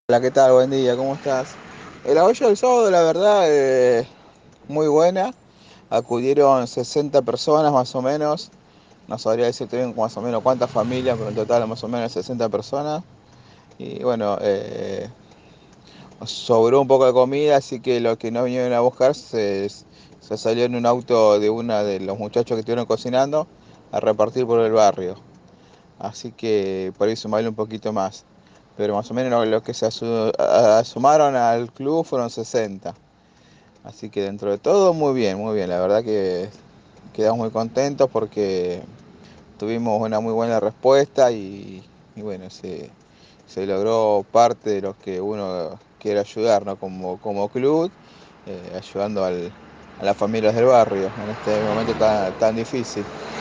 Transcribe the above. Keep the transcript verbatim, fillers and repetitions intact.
Hola, ¿qué tal? Buen día, ¿cómo estás? Eh, La olla del sábado, la verdad, eh, muy buena. Acudieron sesenta personas más o menos. No sabría decirte bien más o menos cuántas familias, pero en total más o menos sesenta personas. Y bueno, eh, sobró un poco de comida, así que los que no vinieron a buscar se, se salió en un auto de uno de los muchachos que estuvieron cocinando a repartir por el barrio. Así que por ahí sumarle un poquito más. Pero más o menos los que se asu- a- sumaron al club fueron sesenta. Así que dentro de todo muy bien, muy bien. La verdad que quedamos muy contentos porque tuvimos una muy buena respuesta y, y bueno, se, se logró parte de lo que uno quiere ayudar, ¿no? Como, como club, eh, ayudando al- a las familias del barrio en este momento tan, tan difícil.